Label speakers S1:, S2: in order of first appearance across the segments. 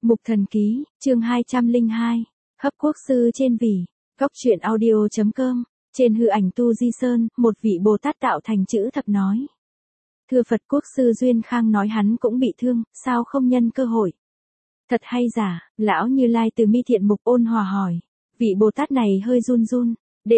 S1: Mục Thần Ký, chương 202, Hấp Quốc Sư trên Vỉ, Góc truyện audio.com, trên hư ảnh Tu Di Sơn, một vị Bồ Tát tạo thành chữ thập nói. Thưa Phật, Quốc Sư Duyên Khang nói hắn cũng bị thương, sao không nhân cơ hội? Thật hay giả? Lão Như Lai từ mi thiện mục ôn hòa hỏi. Vị Bồ Tát này hơi run run.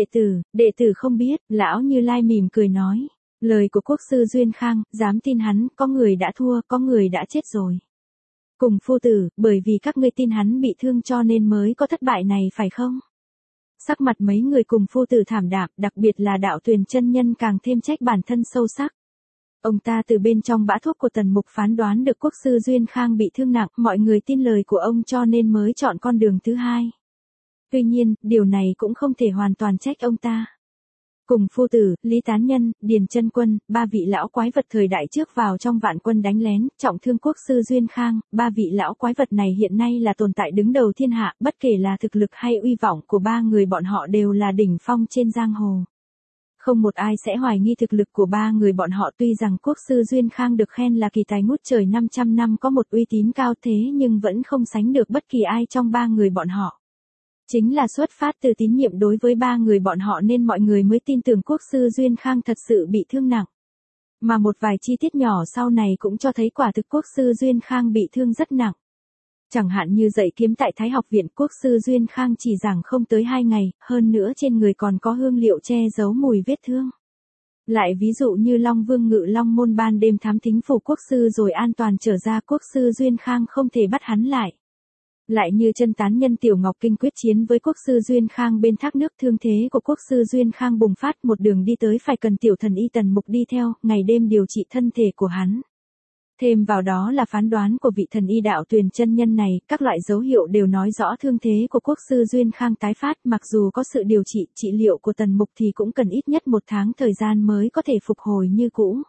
S1: Đệ tử không biết. Lão Như Lai mỉm cười nói. Lời của Quốc Sư Duyên Khang, dám tin hắn, có người đã thua, có người đã chết rồi. Cùng phu tử, bởi vì các ngươi tin hắn bị thương cho nên mới có thất bại này phải không? Sắc mặt mấy người cùng phu tử thảm đạm, đặc biệt là Đạo Tuyền chân nhân càng thêm trách bản thân sâu sắc. Ông ta từ bên trong bã thuốc của Tần Mục phán đoán được Quốc Sư Duyên Khang bị thương nặng, mọi người tin lời của ông cho nên mới chọn con đường thứ hai. Tuy nhiên, điều này cũng không thể hoàn toàn trách ông ta. Cùng phu tử, Lý Tán Nhân, Điền Chân Quân, ba vị lão quái vật thời đại trước vào trong vạn quân đánh lén, trọng thương Quốc Sư Duyên Khang, ba vị lão quái vật này hiện nay là tồn tại đứng đầu thiên hạ, bất kể là thực lực hay uy vọng của ba người bọn họ đều là đỉnh phong trên giang hồ. Không một ai sẽ hoài nghi thực lực của ba người bọn họ, tuy rằng Quốc Sư Duyên Khang được khen là kỳ tài ngút trời 500 năm có một uy tín cao thế nhưng vẫn không sánh được bất kỳ ai trong ba người bọn họ. Chính là xuất phát từ tín nhiệm đối với ba người bọn họ nên mọi người mới tin tưởng Quốc Sư Duyên Khang thật sự bị thương nặng. Mà một vài chi tiết nhỏ sau này cũng cho thấy quả thực Quốc Sư Duyên Khang bị thương rất nặng. Chẳng hạn như dạy kiếm tại Thái Học Viện, Quốc Sư Duyên Khang chỉ giảng không tới 2 ngày, hơn nữa trên người còn có hương liệu che giấu mùi vết thương. Lại ví dụ như Long Vương Ngự Long Môn ban đêm thám thính phủ Quốc Sư rồi an toàn trở ra, Quốc Sư Duyên Khang không thể bắt hắn lại. Lại như Chân Tán Nhân Tiểu Ngọc Kinh quyết chiến với Quốc Sư Duyên Khang bên thác nước, thương thế của Quốc Sư Duyên Khang bùng phát, một đường đi tới phải cần tiểu thần y Tần Mục đi theo, ngày đêm điều trị thân thể của hắn. Thêm vào đó là phán đoán của vị thần y Đạo Tuyền chân nhân này, các loại dấu hiệu đều nói rõ thương thế của Quốc Sư Duyên Khang tái phát, mặc dù có sự điều trị, trị liệu của Tần Mục thì cũng cần ít nhất 1 tháng thời gian mới có thể phục hồi như cũ.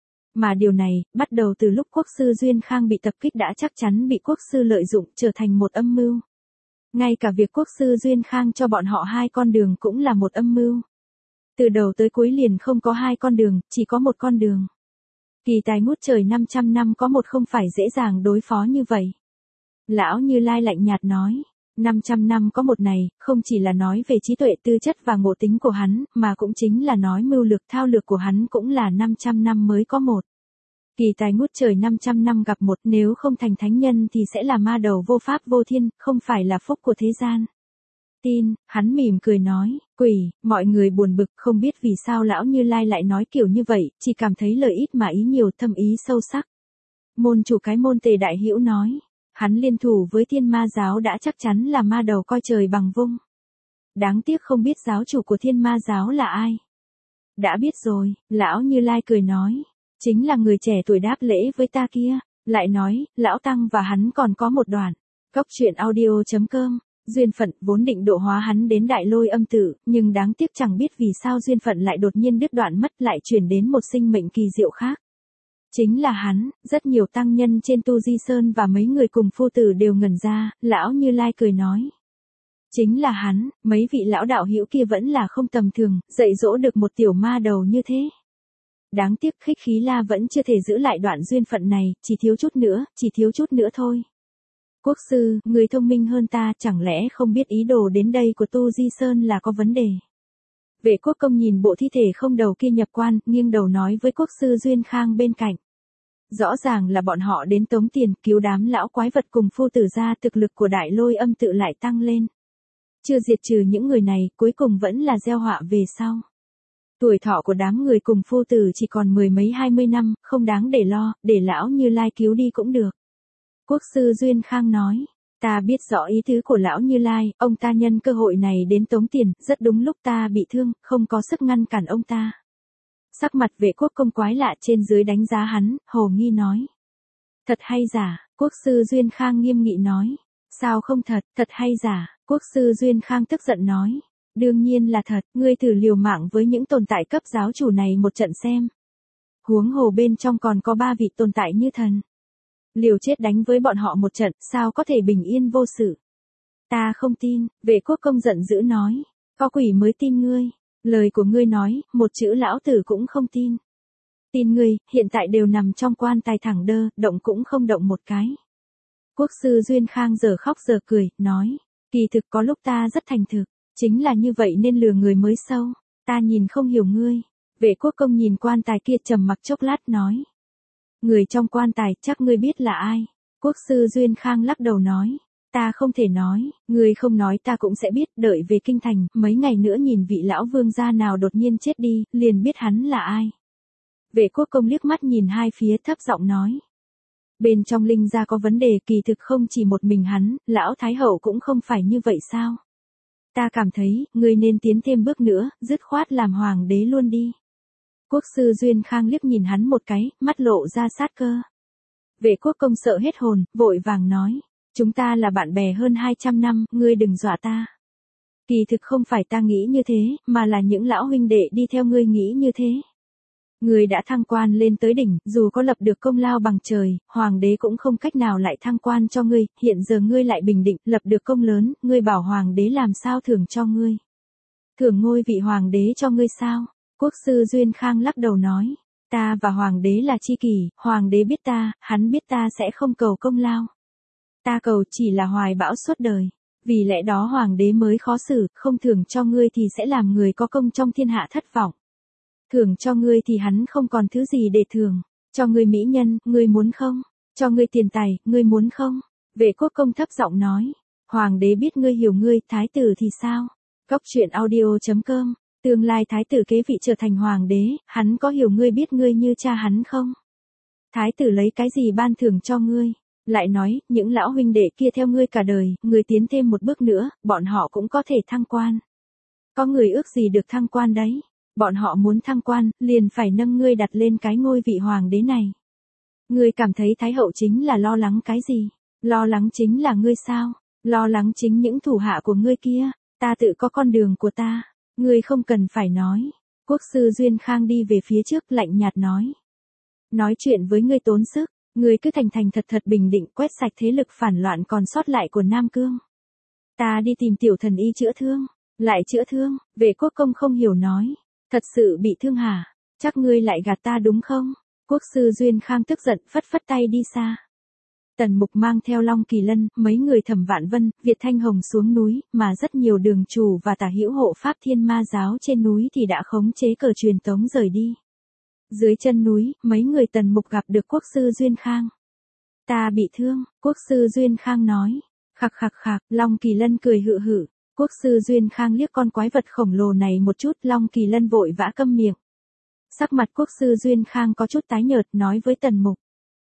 S1: Mà điều này, bắt đầu từ lúc Quốc Sư Duyên Khang bị tập kích đã chắc chắn bị Quốc Sư lợi dụng, trở thành một âm mưu. Ngay cả việc Quốc Sư Duyên Khang cho bọn họ 2 con đường cũng là một âm mưu. Từ đầu tới cuối liền không có 2 con đường, chỉ có 1 con đường. Kỳ tài ngút trời 500 năm có một không phải dễ dàng đối phó như vậy. Lão Như Lai lạnh nhạt nói, 500 năm có một này, không chỉ là nói về trí tuệ tư chất và ngộ tính của hắn, mà cũng chính là nói mưu lược thao lược của hắn cũng là 500 năm mới có một. Kỳ tài ngút trời 500 năm gặp một, nếu không thành thánh nhân thì sẽ là ma đầu vô pháp vô thiên, không phải là phúc của thế gian. Tin, hắn mỉm cười nói, quỷ, mọi người buồn bực không biết vì sao Lão Như Lai lại nói kiểu như vậy, chỉ cảm thấy lời ít mà ý nhiều, thâm ý sâu sắc. Môn chủ cái môn Tề Đại Hữu nói, hắn liên thủ với Thiên Ma giáo đã chắc chắn là ma đầu coi trời bằng vung. Đáng tiếc không biết giáo chủ của Thiên Ma giáo là ai. Đã biết rồi, Lão Như Lai cười nói, chính là người trẻ tuổi đáp lễ với ta kia, lại nói, Lão Tăng và hắn còn có một đoạn. Góc truyện audio.com. Duyên phận vốn định độ hóa hắn đến Đại Lôi Âm Tự, nhưng đáng tiếc chẳng biết vì sao duyên phận lại đột nhiên đứt đoạn mất, lại chuyển đến một sinh mệnh kỳ diệu khác. Chính là hắn. Rất nhiều tăng nhân trên Tu Di Sơn và mấy người cùng phu tử đều ngẩn ra. Lão Như Lai cười nói, chính là hắn. Mấy vị lão đạo hữu kia vẫn là không tầm thường, dạy dỗ được một tiểu ma đầu như thế. Đáng tiếc Khích Khí La vẫn chưa thể giữ lại đoạn duyên phận này, chỉ thiếu chút nữa thôi. Quốc sư, người thông minh hơn ta, chẳng lẽ không biết ý đồ đến đây của Tu Di Sơn là có vấn đề? Vệ Quốc Công nhìn bộ thi thể không đầu kia nhập quan, nghiêng đầu nói với Quốc sư Duyên Khang bên cạnh. Rõ ràng là bọn họ đến tống tiền, cứu đám lão quái vật cùng phu tử ra, thực lực của Đại Lôi Âm Tự lại tăng lên. Chưa diệt trừ những người này, cuối cùng vẫn là gieo họa về sau. Tuổi thọ của đám người cùng phu tử chỉ còn 10 mấy 20 năm, không đáng để lo, để Lão Như Lai cứu đi cũng được. Quốc sư Duyên Khang nói, ta biết rõ ý tứ của Lão Như Lai, ông ta nhân cơ hội này đến tống tiền, rất đúng lúc ta bị thương, không có sức ngăn cản ông ta. Sắc mặt Vệ Quốc Công quái lạ trên dưới đánh giá hắn, hồ nghi nói. Thật hay giả? Quốc sư Duyên Khang nghiêm nghị nói. Sao không thật, thật hay giả? Quốc sư Duyên Khang tức giận nói. Đương nhiên là thật, ngươi thử liều mạng với những tồn tại cấp giáo chủ này một trận xem. Huống hồ bên trong còn có 3 vị tồn tại như thần. Liều chết đánh với bọn họ một trận, sao có thể bình yên vô sự? Ta không tin. Vệ Quốc Công giận dữ nói. Có quỷ mới tin ngươi. Lời của ngươi nói, một chữ lão tử cũng không tin. Tin ngươi, hiện tại đều nằm trong quan tài thẳng đơ, động cũng không động một cái. Quốc sư Duyên Khang giờ khóc giờ cười, nói, kỳ thực có lúc ta rất thành thực, chính là như vậy nên lừa người mới sâu, ta nhìn không hiểu ngươi. Vệ quốc công nhìn quan tài kia trầm mặc chốc lát nói. Người trong quan tài chắc ngươi biết là ai. Quốc sư Duyên Khang lắc đầu nói. Ta không thể nói, ngươi không nói ta cũng sẽ biết, đợi về kinh thành, mấy ngày nữa nhìn vị lão vương gia nào đột nhiên chết đi, liền biết hắn là ai. Vệ quốc công liếc mắt nhìn hai phía thấp giọng nói. Bên trong Linh gia có vấn đề, kỳ thực không chỉ một mình hắn, lão thái hậu cũng không phải như vậy sao? Ta cảm thấy, ngươi nên tiến thêm bước nữa, dứt khoát làm hoàng đế luôn đi. Quốc sư Duyên Khang liếc nhìn hắn một cái, mắt lộ ra sát cơ. Vệ quốc công sợ hết hồn, vội vàng nói. Chúng ta là bạn bè hơn 200 năm, ngươi đừng dọa ta. Kỳ thực không phải ta nghĩ như thế, mà là những lão huynh đệ đi theo ngươi nghĩ như thế. Ngươi đã thăng quan lên tới đỉnh, dù có lập được công lao bằng trời, hoàng đế cũng không cách nào lại thăng quan cho ngươi, hiện giờ ngươi lại bình định, lập được công lớn, ngươi bảo hoàng đế làm sao thưởng cho ngươi. Thưởng ngôi vị hoàng đế cho ngươi sao? Quốc sư Duyên Khang lắc đầu nói, ta và hoàng đế là tri kỷ, hoàng đế biết ta, hắn biết ta sẽ không cầu công lao. Ta cầu chỉ là hoài bão suốt đời, vì lẽ đó hoàng đế mới khó xử, không thưởng cho ngươi thì sẽ làm người có công trong thiên hạ thất vọng. Thưởng cho ngươi thì hắn không còn thứ gì để thưởng, cho ngươi mỹ nhân, ngươi muốn không? Cho ngươi tiền tài, ngươi muốn không? Vệ quốc công thấp giọng nói, hoàng đế biết ngươi hiểu ngươi, thái tử thì sao? Góc truyện audio.com, tương lai thái tử kế vị trở thành hoàng đế, hắn có hiểu ngươi biết ngươi như cha hắn không? Thái tử lấy cái gì ban thưởng cho ngươi? Lại nói, những lão huynh đệ kia theo ngươi cả đời, ngươi tiến thêm một bước nữa, bọn họ cũng có thể thăng quan. Có người ước gì được thăng quan đấy? Bọn họ muốn thăng quan, liền phải nâng ngươi đặt lên cái ngôi vị hoàng đế này. Ngươi cảm thấy thái hậu chính là lo lắng cái gì? Lo lắng chính là ngươi sao? Lo lắng chính những thủ hạ của ngươi kia, ta tự có con đường của ta, ngươi không cần phải nói. Quốc sư Duyên Khang đi về phía trước lạnh nhạt nói. Nói chuyện với ngươi tốn sức. Ngươi cứ thành thành thật thật bình định quét sạch thế lực phản loạn còn sót lại của Nam Cương. Ta đi tìm tiểu thần y chữa thương. Lại chữa thương, Vệ quốc công không hiểu nói. Thật sự bị thương hả? Chắc ngươi lại gạt ta đúng không? Quốc sư Duyên Khang tức giận phất phất tay đi xa. Tần Mục mang theo Long Kỳ Lân, mấy người Thẩm Vạn Vân, Việt Thanh Hồng xuống núi, mà rất nhiều đường chủ và tả hữu hộ pháp Thiên Ma giáo trên núi thì đã khống chế cờ truyền tống rời đi. Dưới chân núi, mấy người Tần Mục gặp được quốc sư Duyên Khang. Ta bị thương, quốc sư Duyên Khang nói. Khặc khặc khặc, Long Kỳ Lân cười hự hự. Quốc sư Duyên Khang liếc con quái vật khổng lồ này một chút, Long Kỳ Lân vội vã câm miệng. Sắc mặt quốc sư Duyên Khang có chút tái nhợt nói với Tần Mục.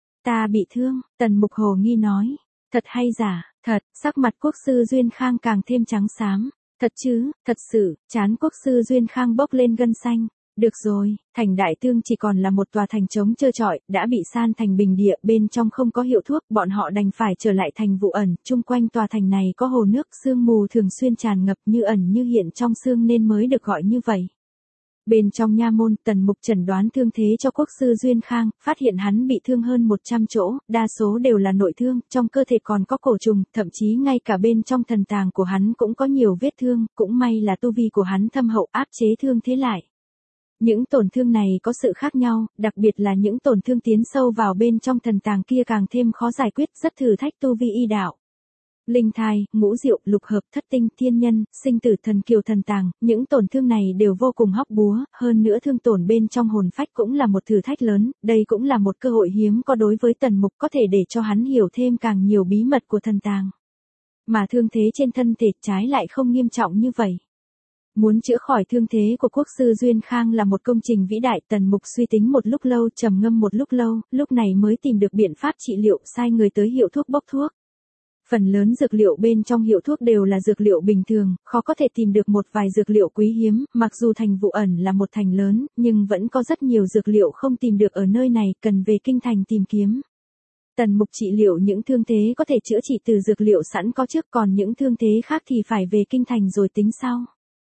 S1: Ta bị thương, Tần Mục hồ nghi nói. Thật hay giả? Thật, sắc mặt quốc sư Duyên Khang càng thêm trắng xám. Thật chứ, thật sự, trán quốc sư Duyên Khang bốc lên gân xanh. Được rồi, thành Đại Tương chỉ còn là một tòa thành trống trơ trọi, đã bị san thành bình địa, bên trong không có hiệu thuốc, bọn họ đành phải trở lại thành Vụ Ẩn, chung quanh tòa thành này có hồ nước, sương mù thường xuyên tràn ngập như ẩn như hiện trong sương nên mới được gọi như vậy. Bên trong nha môn, Tần Mục chẩn đoán thương thế cho quốc sư Duyên Khang, phát hiện hắn bị thương hơn 100 chỗ, đa số đều là nội thương, trong cơ thể còn có cổ trùng, thậm chí ngay cả bên trong thần tàng của hắn cũng có nhiều vết thương, cũng may là tu vi của hắn thâm hậu áp chế thương thế lại. Những tổn thương này có sự khác nhau, đặc biệt là những tổn thương tiến sâu vào bên trong thần tàng kia càng thêm khó giải quyết, rất thử thách tu vi y đạo. Linh thai, ngũ diệu, lục hợp, thất tinh, thiên nhân, sinh tử, thần kiều, thần tàng, những tổn thương này đều vô cùng hóc búa, hơn nữa thương tổn bên trong hồn phách cũng là một thử thách lớn, đây cũng là một cơ hội hiếm có đối với Tần Mục có thể để cho hắn hiểu thêm càng nhiều bí mật của thần tàng. Mà thương thế trên thân thể trái lại không nghiêm trọng như vậy. Muốn chữa khỏi thương thế của quốc sư Duyên Khang là một công trình vĩ đại, Tần Mục suy tính một lúc lâu, trầm ngâm một lúc lâu, lúc này mới tìm được biện pháp trị liệu, sai người tới hiệu thuốc bốc thuốc. Phần lớn dược liệu bên trong hiệu thuốc đều là dược liệu bình thường, khó có thể tìm được một vài dược liệu quý hiếm, mặc dù thành Vụ Ẩn là một thành lớn, nhưng vẫn có rất nhiều dược liệu không tìm được ở nơi này, cần về kinh thành tìm kiếm. Tần Mục trị liệu những thương thế có thể chữa trị từ dược liệu sẵn có trước, còn những thương thế khác thì phải về kinh thành rồi tính sau.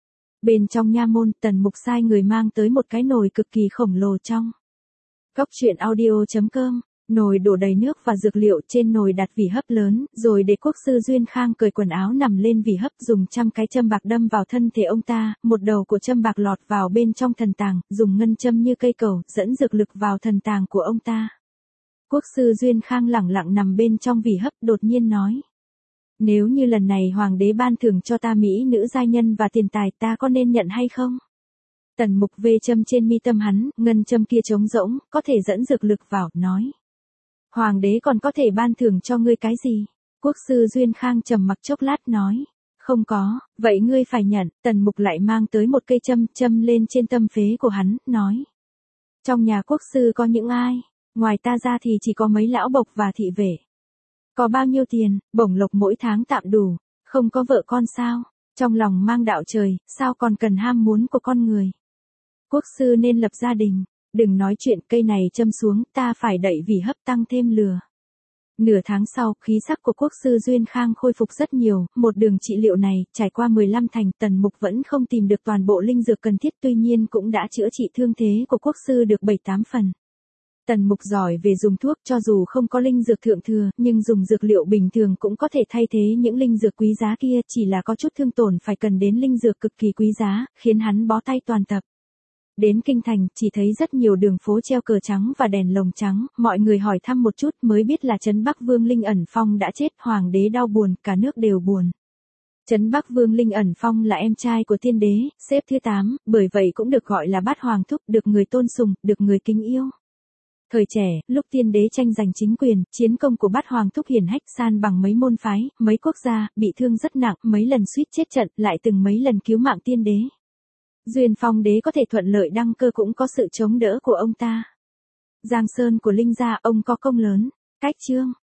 S1: Bên trong nha môn, Tần Mục sai người mang tới một cái nồi cực kỳ khổng lồ trong. Góc truyện audio.com, nồi đổ đầy nước và dược liệu, trên nồi đặt vỉ hấp lớn, rồi để quốc sư Duyên Khang cởi quần áo nằm lên vỉ hấp, dùng trăm cái châm bạc đâm vào thân thể ông ta, một đầu của châm bạc lọt vào bên trong thần tàng, dùng ngân châm như cây cầu, dẫn dược lực vào thần tàng của ông ta. Quốc sư Duyên Khang lẳng lặng nằm bên trong vỉ hấp đột nhiên nói. Nếu như lần này hoàng đế ban thưởng cho ta mỹ nữ giai nhân và tiền tài ta có nên nhận hay không? Tần Mục vê châm trên mi tâm hắn, ngân châm kia trống rỗng, có thể dẫn dược lực vào, nói. Hoàng đế còn có thể ban thưởng cho ngươi cái gì? Quốc sư Duyên Khang trầm mặc chốc lát nói. Không có, vậy ngươi phải nhận. Tần Mục lại mang tới một cây châm lên trên tâm phế của hắn, nói. Trong nhà quốc sư có những ai? Ngoài ta ra thì chỉ có mấy lão bộc và thị vệ. Có bao nhiêu tiền, bổng lộc mỗi tháng tạm đủ, không có vợ con sao? Trong lòng mang đạo trời, sao còn cần ham muốn của con người? Quốc sư nên lập gia đình, đừng nói chuyện cây này châm xuống, ta phải đậy vì hấp tăng thêm lừa. Nửa tháng sau, khí sắc của quốc sư Duyên Khang khôi phục rất nhiều, một đường trị liệu này, trải qua 15 thành, Tần Mục vẫn không tìm được toàn bộ linh dược cần thiết, tuy nhiên cũng đã chữa trị thương thế của quốc sư được 7-8 phần. Tần Mục giỏi về dùng thuốc, cho dù không có linh dược thượng thừa, nhưng dùng dược liệu bình thường cũng có thể thay thế những linh dược quý giá kia, chỉ là có chút thương tổn phải cần đến linh dược cực kỳ quý giá, khiến hắn bó tay toàn tập. Đến kinh thành, chỉ thấy rất nhiều đường phố treo cờ trắng và đèn lồng trắng, mọi người hỏi thăm một chút mới biết là Trấn Bắc Vương Linh Ẩn Phong đã chết, hoàng đế đau buồn, cả nước đều buồn. Trấn Bắc Vương Linh Ẩn Phong là em trai của tiên đế, xếp thứ 8, bởi vậy cũng được gọi là Bát Hoàng Thúc, được người tôn sùng, được người kính yêu. Thời trẻ, lúc tiên đế tranh giành chính quyền, chiến công của Bát Hoàng Thúc hiển hách san bằng mấy môn phái, mấy quốc gia, bị thương rất nặng, mấy lần suýt chết trận, lại từng mấy lần cứu mạng tiên đế. Duyên Phong đế có thể thuận lợi đăng cơ cũng có sự chống đỡ của ông ta. Giang sơn của Linh gia, ông có công lớn. Cách chương